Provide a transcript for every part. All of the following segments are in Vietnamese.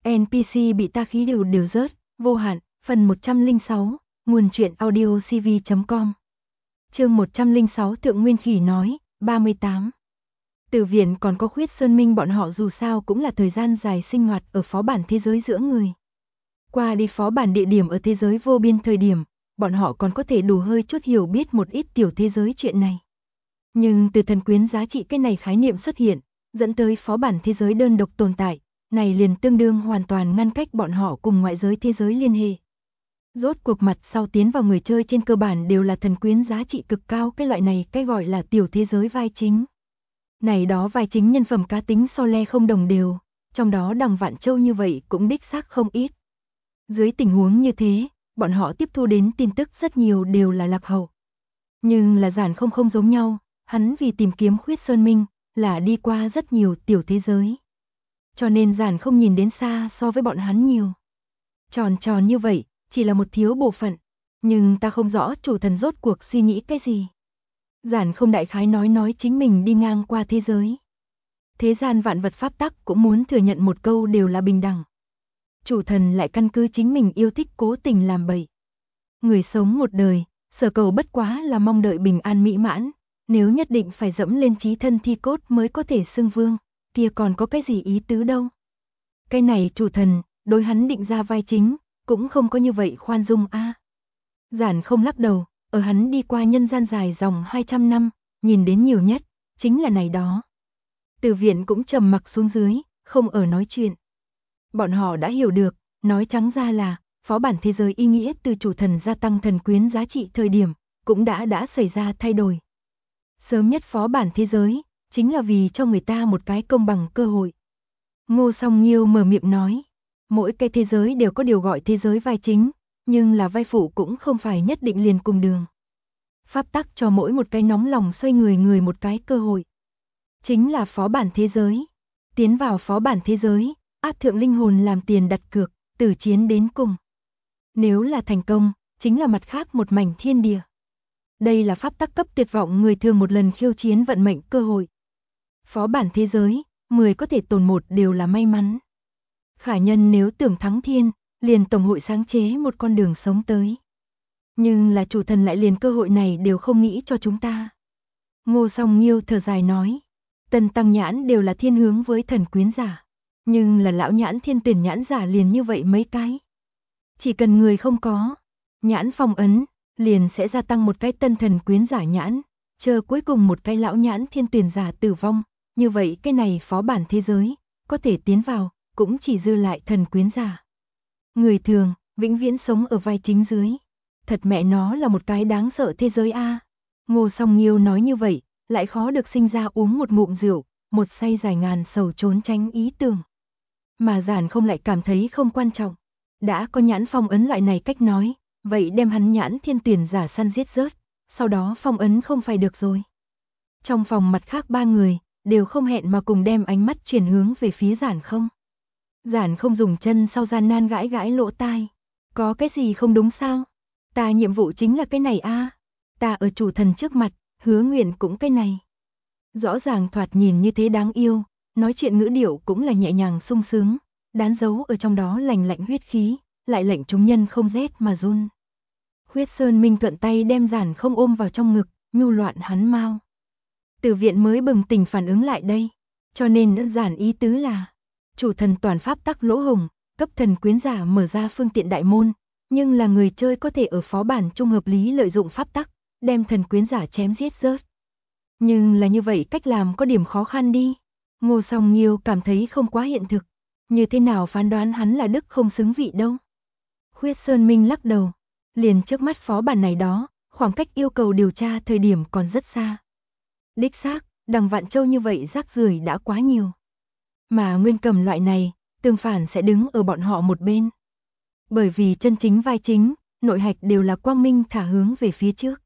NPC bị ta khí đều rớt, vô hạn, phần 106, nguồn truyện audio cv.com. Chương 106 Thượng Nguyên Khỉ nói, 38. Từ viện còn có Khuyết Sơn Minh bọn họ dù sao cũng là thời gian dài sinh hoạt ở phó bản thế giới giữa người. Qua đi phó bản địa điểm ở thế giới vô biên thời điểm, bọn họ còn có thể đủ hơi chút hiểu biết một ít tiểu thế giới chuyện này. Nhưng từ thần quyến giá trị cái này khái niệm xuất hiện, dẫn tới phó bản thế giới đơn độc tồn tại, này liền tương đương hoàn toàn ngăn cách bọn họ cùng ngoại giới thế giới liên hệ. Rốt cuộc mặt sau tiến vào người chơi trên cơ bản đều là thần quyến giá trị cực cao, cái loại này cái gọi là tiểu thế giới vai chính. Này đó vai chính nhân phẩm cá tính so le không đồng đều, trong đó Đằng Vạn Châu như vậy cũng đích xác không ít. Dưới tình huống như thế, bọn họ tiếp thu đến tin tức rất nhiều đều là lạc hậu. Nhưng là Giản không giống nhau, hắn vì tìm kiếm Khuyết Sơn Minh, là đi qua rất nhiều tiểu thế giới. Cho nên Giản không nhìn đến xa so với bọn hắn nhiều. Tròn như vậy, chỉ là một thiếu bộ phận, nhưng ta không rõ chủ thần rốt cuộc suy nghĩ cái gì. Giản không đại khái nói chính mình đi ngang qua thế giới. Thế gian vạn vật pháp tắc cũng muốn thừa nhận một câu đều là bình đẳng. Chủ thần lại căn cứ chính mình yêu thích cố tình làm bậy. Người sống một đời, sở cầu bất quá là mong đợi bình an mỹ mãn, nếu nhất định phải dẫm lên chí thân thi cốt mới có thể xưng vương, kia còn có cái gì ý tứ đâu. Cái này chủ thần, đối hắn định ra vai chính, cũng không có như vậy khoan dung a. Giản không lắc đầu, ở hắn đi qua nhân gian dài dòng 200 năm, nhìn đến nhiều nhất, chính là này đó. Từ viện cũng trầm mặc xuống dưới, không ở nói chuyện. Bọn họ đã hiểu được, nói trắng ra là, phó bản thế giới ý nghĩa từ chủ thần gia tăng thần quyến giá trị thời điểm, cũng đã xảy ra thay đổi. Sớm nhất phó bản thế giới, chính là vì cho người ta một cái công bằng cơ hội. Ngô Song Nghiêu mở miệng nói, mỗi cái thế giới đều có điều gọi thế giới vai chính, nhưng là vai phụ cũng không phải nhất định liền cùng đường. Pháp tắc cho mỗi một cái nóng lòng xoay người một cái cơ hội. Chính là phó bản thế giới. Tiến vào phó bản thế giới, áp thượng linh hồn làm tiền đặt cược, từ chiến đến cùng. Nếu là thành công, chính là mặt khác một mảnh thiên địa. Đây là pháp tắc cấp tuyệt vọng người thường một lần khiêu chiến vận mệnh cơ hội. Phó bản thế giới, 10 có thể tồn một đều là may mắn. Khả nhân nếu tưởng thắng thiên, liền tổng hội sáng chế một con đường sống tới. Nhưng là chủ thần lại liền cơ hội này đều không nghĩ cho chúng ta. Ngô Song Nghiêu thở dài nói, Tân Tăng nhãn đều là thiên hướng với thần quyến giả, nhưng là lão nhãn thiên tuyển nhãn giả liền như vậy mấy cái. Chỉ cần người không có nhãn phong ấn, liền sẽ gia tăng một cái tân thần quyến giả nhãn, chờ cuối cùng một cái lão nhãn thiên tuyển giả tử vong, như vậy cái này phó bản thế giới, có thể tiến vào, cũng chỉ dư lại thần quyến giả. Người thường, vĩnh viễn sống ở vai chính dưới. Thật mẹ nó là một cái đáng sợ thế giới a. Ngô Song Nghiêu nói như vậy, lại khó được sinh ra uống một ngụm rượu, một say dài ngàn sầu trốn tránh ý tưởng. Mà Giản không lại cảm thấy không quan trọng. Đã có nhãn phong ấn loại này cách nói, vậy đem hắn nhãn thiên tuyển giả săn giết rớt, sau đó phong ấn không phải được rồi. Trong phòng mặt khác ba người, đều không hẹn mà cùng đem ánh mắt chuyển hướng về phía Giản không. Giản không dùng chân sau gian nan gãi lỗ tai. Có cái gì không đúng sao? Ta nhiệm vụ chính là cái này a. Ta ở chủ thần trước mặt, hứa nguyện cũng cái này. Rõ ràng thoạt nhìn như thế đáng yêu, nói chuyện ngữ điệu cũng là nhẹ nhàng sung sướng, đán dấu ở trong đó lành lạnh huyết khí, lại lệnh chúng nhân không rét mà run. Khuyết Sơn Minh thuận tay đem Giản không ôm vào trong ngực, nhu loạn hắn mau. Từ viện mới bừng tỉnh phản ứng lại đây, cho nên đơn giản ý tứ là chủ thần toàn pháp tắc lỗ hồng, cấp thần quyến giả mở ra phương tiện đại môn, nhưng là người chơi có thể ở phó bản trung hợp lý lợi dụng pháp tắc, đem thần quyến giả chém giết rớt. Nhưng là như vậy cách làm có điểm khó khăn đi. Ngô Song Nghiêu cảm thấy không quá hiện thực, như thế nào phán đoán hắn là đức không xứng vị đâu. Khuyết Sơn Minh lắc đầu, liền trước mắt phó bản này đó, khoảng cách yêu cầu điều tra thời điểm còn rất xa. Đích xác, Đằng Vạn Châu như vậy rác rưởi đã quá nhiều. Mà Nguyên Cầm loại này, tương phản sẽ đứng ở bọn họ một bên. Bởi vì chân chính vai chính, nội hạch đều là quang minh thả hướng về phía trước.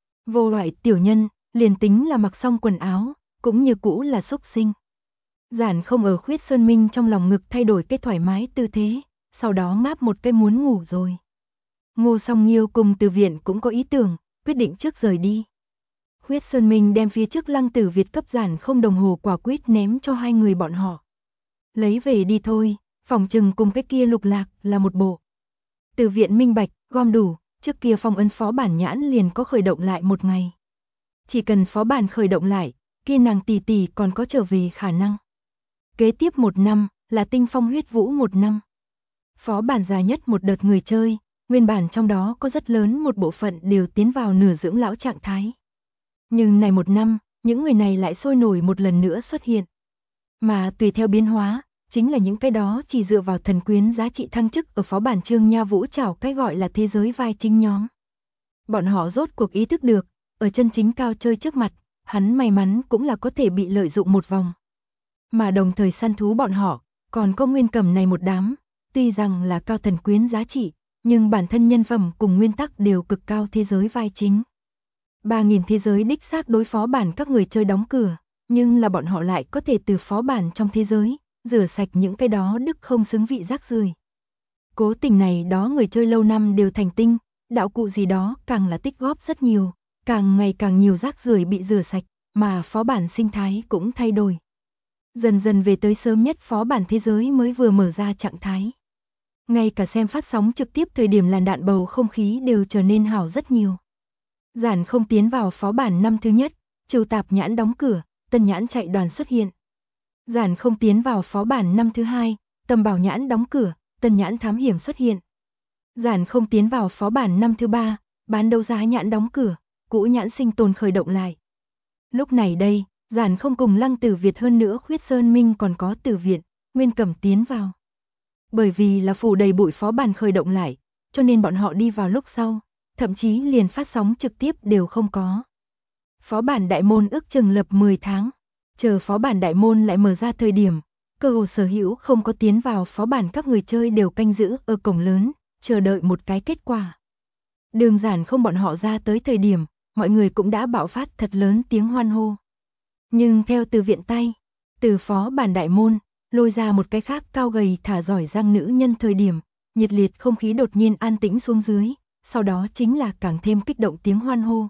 Vô loại tiểu nhân, liền tính là mặc xong quần áo, cũng như cũ là xúc sinh. Giản không ở Khuyết Sơn Minh trong lòng ngực thay đổi cái thoải mái tư thế, sau đó ngáp một cái muốn ngủ rồi. Ngô Song Nghiêu cùng Từ viện cũng có ý tưởng, quyết định trước rời đi. Khuyết Sơn Minh đem phía trước Lăng Tử Việt cấp Giản không đồng hồ quả quýt ném cho hai người bọn họ. Lấy về đi thôi, Phòng trừng cùng cái kia Lục Lạc là một bộ. Từ Viện minh bạch, gom đủ, trước kia phong ấn phó bản nhãn liền có khởi động lại một ngày. Chỉ cần phó bản khởi động lại, kia nàng tỷ tỷ còn có trở về khả năng. Kế tiếp 1 năm, là tinh phong huyết vũ 1 năm. Phó bản dài nhất một đợt người chơi, nguyên bản trong đó có rất lớn một bộ phận đều tiến vào nửa dưỡng lão trạng thái. Nhưng này 1 năm, những người này lại sôi nổi một lần nữa xuất hiện. Mà tùy theo biến hóa, chính là những cái đó chỉ dựa vào thần quyến giá trị thăng chức ở phó bản Trương Nha Vũ chảo cái gọi là thế giới vai chính nhóm. Bọn họ rốt cuộc ý thức được, ở chân chính cao chơi trước mặt, hắn may mắn cũng là có thể bị lợi dụng một vòng. Mà đồng thời săn thú bọn họ, còn có Nguyên Cẩm này một đám, tuy rằng là cao thần quyến giá trị, nhưng bản thân nhân phẩm cùng nguyên tắc đều cực cao thế giới vai chính. 3.000 thế giới đích xác đối phó bản các người chơi đóng cửa, nhưng là bọn họ lại có thể từ phó bản trong thế giới, rửa sạch những cái đó đức không xứng vị rác rưởi. Cố tình này đó người chơi lâu năm đều thành tinh, đạo cụ gì đó càng là tích góp rất nhiều, càng ngày càng nhiều rác rưởi bị rửa sạch, mà phó bản sinh thái cũng thay đổi. Dần dần về tới sớm nhất phó bản thế giới mới vừa mở ra trạng thái. Ngay cả xem phát sóng trực tiếp thời điểm làn đạn bầu không khí đều trở nên hảo rất nhiều. Giản không tiến vào phó bản năm thứ nhất, Trừ Tạp Nhãn đóng cửa, Tân Nhãn chạy đoàn xuất hiện. Giản không tiến vào phó bản năm thứ hai, Tầm Bảo Nhãn đóng cửa, Tân Nhãn thám hiểm xuất hiện. Giản không tiến vào phó bản năm thứ ba, Bán đấu giá nhãn đóng cửa, Cũ Nhãn sinh tồn khởi động lại. Lúc này đây, Giản không cùng Lăng Tử Việt hơn nữa Khuyết Sơn Minh còn có Tử Viện, Nguyên Cẩm tiến vào. Bởi vì là phủ đầy bụi phó bản khởi động lại, cho nên bọn họ đi vào lúc sau, thậm chí liền phát sóng trực tiếp đều không có. Phó bản đại môn ước chừng lập 10 tháng, chờ phó bản đại môn lại mở ra thời điểm, cơ hồ sở hữu không có tiến vào phó bản các người chơi đều canh giữ ở cổng lớn, chờ đợi một cái kết quả. Đường Giản không bọn họ ra tới thời điểm, mọi người cũng đã bạo phát thật lớn tiếng hoan hô. Nhưng theo Từ Viện tay, từ phó bản đại môn, lôi ra một cái khác cao gầy thả giỏi giang nữ nhân thời điểm, nhiệt liệt không khí đột nhiên an tĩnh xuống dưới, sau đó chính là càng thêm kích động tiếng hoan hô.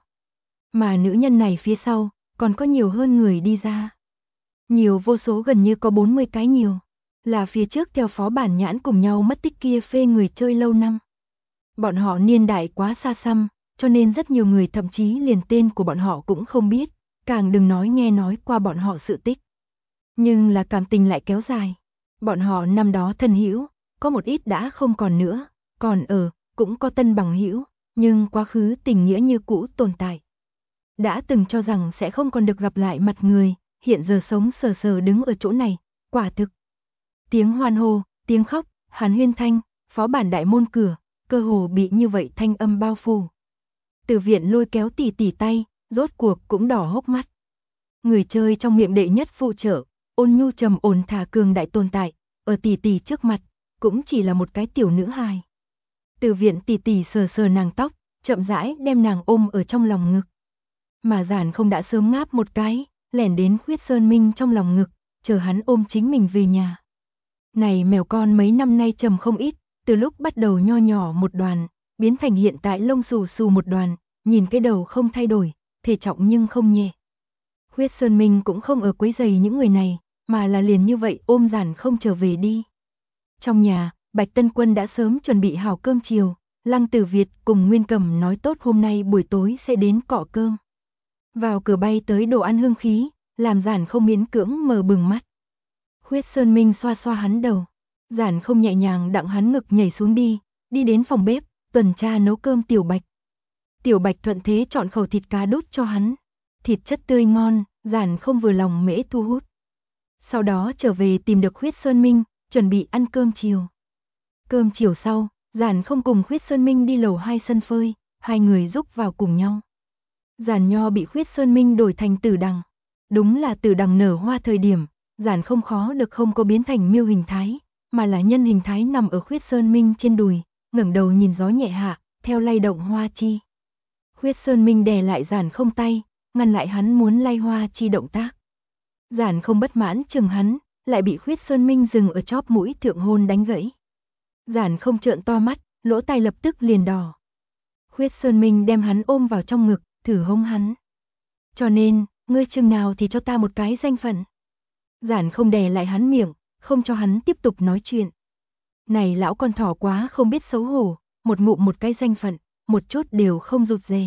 Mà nữ nhân này phía sau, còn có nhiều hơn người đi ra. Nhiều vô số gần như có 40 cái nhiều, là phía trước theo phó bản nhãn cùng nhau mất tích kia phê người chơi lâu năm. Bọn họ niên đại quá xa xăm, cho nên rất nhiều người thậm chí liền tên của bọn họ cũng không biết, càng đừng nói nghe nói qua bọn họ sự tích. Nhưng là cảm tình lại kéo dài. Bọn họ năm đó thân hữu, có một ít đã không còn nữa, còn cũng có tân bằng hữu, nhưng quá khứ tình nghĩa như cũ tồn tại. Đã từng cho rằng sẽ không còn được gặp lại mặt người, hiện giờ sống sờ sờ đứng ở chỗ này, quả thực. Tiếng hoan hô, tiếng khóc, hàn huyên thanh, phó bản đại môn cửa, cơ hồ bị như vậy thanh âm bao phủ. Từ Viện lôi kéo tỷ tỷ tay, rốt cuộc cũng đỏ hốc mắt. Người chơi trong miệng đệ nhất phụ trợ, ôn nhu trầm ổn thả cường đại tồn tại, ở tỷ tỷ trước mặt, cũng chỉ là một cái tiểu nữ hài. Từ Viện tỷ tỷ sờ sờ nàng tóc, chậm rãi đem nàng ôm ở trong lòng ngực. Mà Giản không đã sớm ngáp một cái, lẻn đến Khuyết Sơn Minh trong lòng ngực, chờ hắn ôm chính mình về nhà. Này mèo con mấy năm nay trầm không ít, từ lúc bắt đầu nho nhỏ một đoàn, biến thành hiện tại lông xù xù một đoàn, nhìn cái đầu không thay đổi, thể trọng nhưng không nhẹ. Khuyết Sơn Minh cũng không ở quấy giày những người này, mà là liền như vậy ôm Giản không trở về đi. Trong nhà, Bạch Tân Quân đã sớm chuẩn bị hảo cơm chiều, Lăng Tử Việt cùng Nguyên Cẩm nói tốt hôm nay buổi tối sẽ đến cọ cơm. Vào cửa bay tới đồ ăn hương khí, làm Giản không miễn cưỡng mở bừng mắt. Khuyết Sơn Minh xoa xoa hắn đầu, Giản không nhẹ nhàng đặng hắn ngực nhảy xuống đi đến phòng bếp, tuần tra nấu cơm Tiểu Bạch. Tiểu Bạch thuận thế chọn khẩu thịt cá đút cho hắn, thịt chất tươi ngon, Giản không vừa lòng mễ thu hút. Sau đó trở về tìm được Khuyết Sơn Minh, chuẩn bị ăn cơm chiều. Cơm chiều sau, Giản không cùng Khuyết Sơn Minh đi lầu 2 sân phơi, hai người giúp vào cùng nhau. Giản nho bị Khuyết Sơn Minh đổi thành tử đằng. Đúng là tử đằng nở hoa thời điểm, Giản không khó được không có biến thành miêu hình thái, mà là nhân hình thái nằm ở Khuyết Sơn Minh trên đùi, ngẩng đầu nhìn gió nhẹ hạ, theo lay động hoa chi. Khuyết Sơn Minh đè lại Giản không tay, ngăn lại hắn muốn lay hoa chi động tác. Giản không bất mãn chừng hắn, lại bị Khuyết Sơn Minh dừng ở chóp mũi thượng hôn đánh gãy. Giản không trợn to mắt, lỗ tai lập tức liền đỏ. Khuyết Sơn Minh đem hắn ôm vào trong ngực, thử hôn hắn. Cho nên, ngươi chừng nào thì cho ta một cái danh phận. Giản không đè lại hắn miệng, không cho hắn tiếp tục nói chuyện, Này lão con thỏ quá không biết xấu hổ, một ngụm một cái danh phận, một chút đều không rụt rè.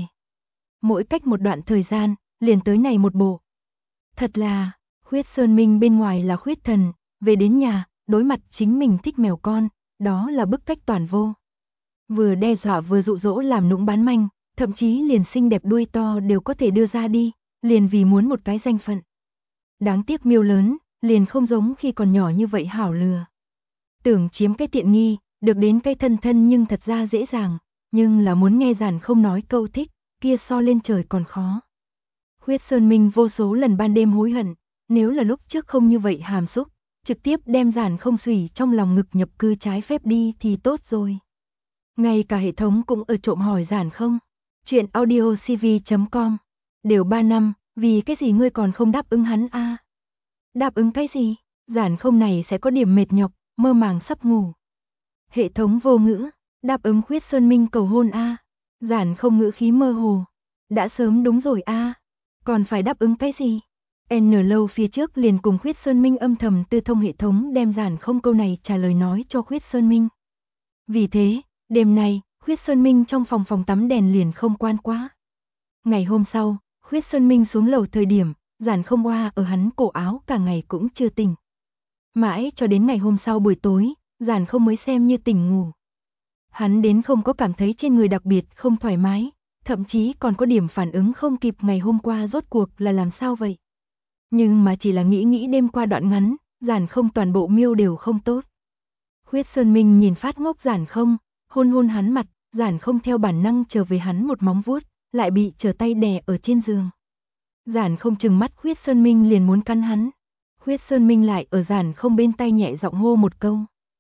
Mỗi cách một đoạn thời gian, liền tới này một bộ. Thật là, Khuyết Sơn Minh bên ngoài là Khuyết Thần, về đến nhà, đối mặt chính mình thích mèo con, đó là bức cách toàn vô. Vừa đe dọa vừa dụ dỗ làm nũng bán manh, thậm chí liền xinh đẹp đuôi to đều có thể đưa ra đi, liền vì muốn một cái danh phận. Đáng tiếc miêu lớn, liền không giống khi còn nhỏ như vậy hảo lừa. Tưởng chiếm cái tiện nghi, được đến cái thân thân nhưng thật ra dễ dàng, nhưng là muốn nghe Giản không nói câu thích, kia so lên trời còn khó. Khuyết Sơn Minh vô số lần ban đêm hối hận, nếu là lúc trước không như vậy hàm xúc, trực tiếp đem Giản không xủy trong lòng ngực nhập cư trái phép đi thì tốt rồi. Ngay cả hệ thống cũng ở trộm hỏi Giản không. Chuyện audiocv.com. Đều 3 năm, vì cái gì ngươi còn không đáp ứng hắn a? Đáp ứng cái gì? Giản không này sẽ có điểm mệt nhọc, mơ màng sắp ngủ. Hệ thống vô ngữ, đáp ứng Khuyết Sơn Minh cầu hôn a. Giản không ngữ khí mơ hồ. Đã sớm đúng rồi a. Còn phải đáp ứng cái gì? N lâu phía trước liền cùng Khuyết Sơn Minh âm thầm tư thông hệ thống đem Giản không câu này trả lời nói cho Khuyết Sơn Minh. Vì thế, đêm nay, Khuyết Sơn Minh trong phòng tắm đèn liền không quan quá. Ngày hôm sau, Khuyết Sơn Minh xuống lầu thời điểm, Giản không oa ở hắn cổ áo cả ngày cũng chưa tỉnh. Mãi cho đến ngày hôm sau buổi tối, Giản không mới xem như tỉnh ngủ. Hắn đến không có cảm thấy trên người đặc biệt không thoải mái, thậm chí còn có điểm phản ứng không kịp ngày hôm qua rốt cuộc là làm sao vậy. Nhưng mà chỉ là nghĩ đêm qua đoạn ngắn, Giản không toàn bộ miêu đều không tốt. Khuyết Sơn Minh nhìn phát ngốc Giản không, hôn hắn mặt, Giản không theo bản năng trở về hắn một móng vuốt, lại bị trở tay đè ở trên giường. Giản không chừng mắt Khuyết Sơn Minh liền muốn cắn hắn. Khuyết Sơn Minh lại ở Giản không bên tay nhẹ giọng hô một câu.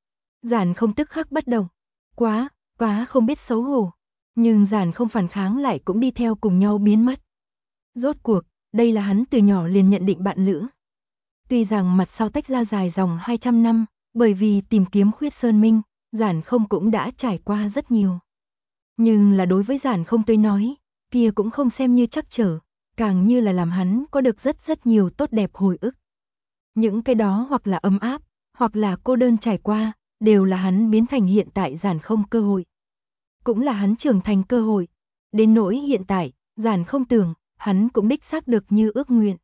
Giản không tức khắc bất động. Quá không biết xấu hổ. Nhưng Giản không phản kháng lại cũng đi theo cùng nhau biến mất. Rốt cuộc, đây là hắn từ nhỏ liền nhận định bạn lữ. Tuy rằng mặt sau tách ra dài dòng 200 năm, bởi vì tìm kiếm Khuyết Sơn Minh, Giản không cũng đã trải qua rất nhiều. Nhưng là đối với Giản không tới nói, kia cũng không xem như trắc trở, càng như là làm hắn có được rất nhiều tốt đẹp hồi ức. Những cái đó hoặc là ấm áp, hoặc là cô đơn trải qua, đều là hắn biến thành hiện tại Giản không cơ hội. Cũng là hắn trưởng thành cơ hội. Đến nỗi hiện tại, Giản không tưởng, hắn cũng đích xác được như ước nguyện.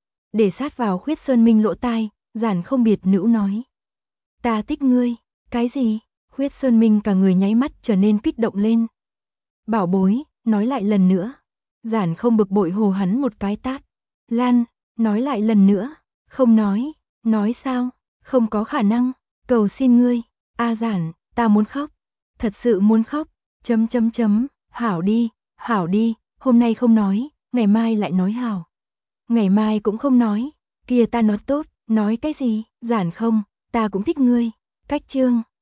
Để sát vào Khuyết Sơn Minh lỗ tai, Giản không biệt nữ nói. Ta thích ngươi. Cái gì? Khuyết Sơn Minh cả người nháy mắt trở nên kích động lên. Bảo bối, nói lại lần nữa. Giản không bực bội hồ hắn một cái tát. Lan, nói lại lần nữa. Không nói sao? Không có khả năng, cầu xin ngươi. A Giản, ta muốn khóc. Thật sự muốn khóc. Hảo đi, hôm nay không nói, ngày mai lại nói hảo. Ngày mai cũng không nói, kia ta nói tốt, nói cái gì? Giản không, ta cũng thích ngươi. Cách chương